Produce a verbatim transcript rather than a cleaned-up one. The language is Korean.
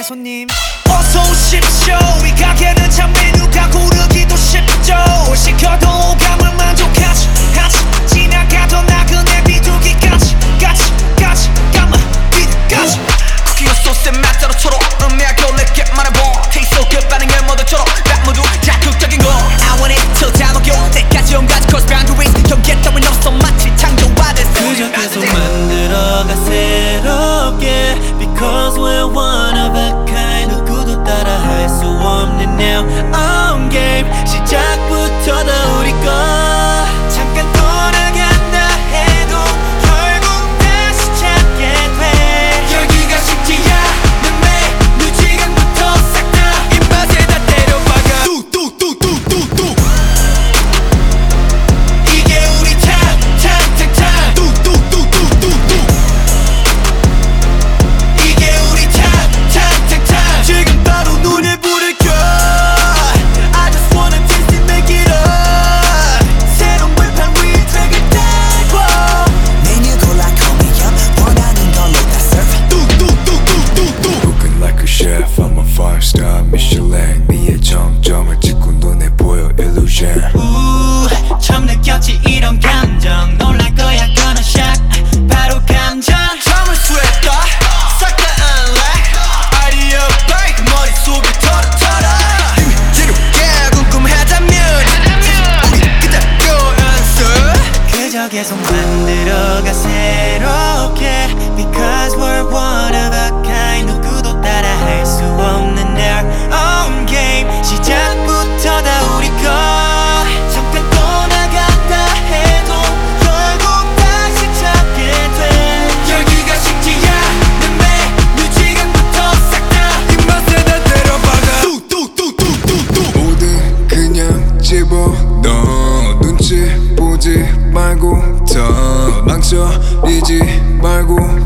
네 손님 어서 오십시오. 이 가게는 참 메뉴가 고르기도 쉽죠. 뭘 시켜도 오감을 만족하지 하지 지나가던 나그네 비둘기까지 까지 까지 까만 비둘까지 쿠키와 소스의 맛대로 초록 음미하고 내게 말해봐 Taste so good 반응을 모두처럼 딱 모두 자극적인 거 I want it till 다 녹여 때까지 온가지 cross boundaries 경계 따윈 없어 마치 창조화된 그저 계속 만들어가 새롭게 Because we're one of a kind 누구도 따라할 수 없는 now on game 시작부터 다 우리 거 잠깐 떠나간다 해도 결국 다시 찾게 돼 열기가 식지 않는 메뉴 지금부터 싹 다 입맛에 다 때려박아 뚝뚝뚝뚝뚝뚝 이게 우리 time time time time 뚝뚝뚝뚝뚝뚝 이게 우리 time time time time 지금 바로 눈에 불을 켜 I just wanna taste it make it up 새로운 불판 위에 트랙을 달고 메뉴 골라 call me up 원하는 걸로 다 serve 뚝뚝뚝뚝뚝뚝 Cooking like a chef, I'm a five star Michelin 미의 정점을 찍고 눈에 보여 illusion 우 처음 느꼈지 이런 감정 놀랄 거야 gonna shock 바로 감정 잠을 수했다 싹 다 unlock 아이디어 break 머릿속을 털어털어 지루게 궁금하다면 우리 그대로 answer 그저 계속 만들어가 새롭게 Because we're one of a kind 누구도 따라할 수 없는 their own game 시작부터 다 우리 거 잠깐 떠나간다 해도 결국 다시 찾게 돼 열기가 식지 않는 메뉴 지금부터 싹 다 입맛에 다 때려박아 뚝뚝뚝뚝뚝뚝 뭐든 그냥 집어넣어 눈치 보지 말고 더 망설이지 말고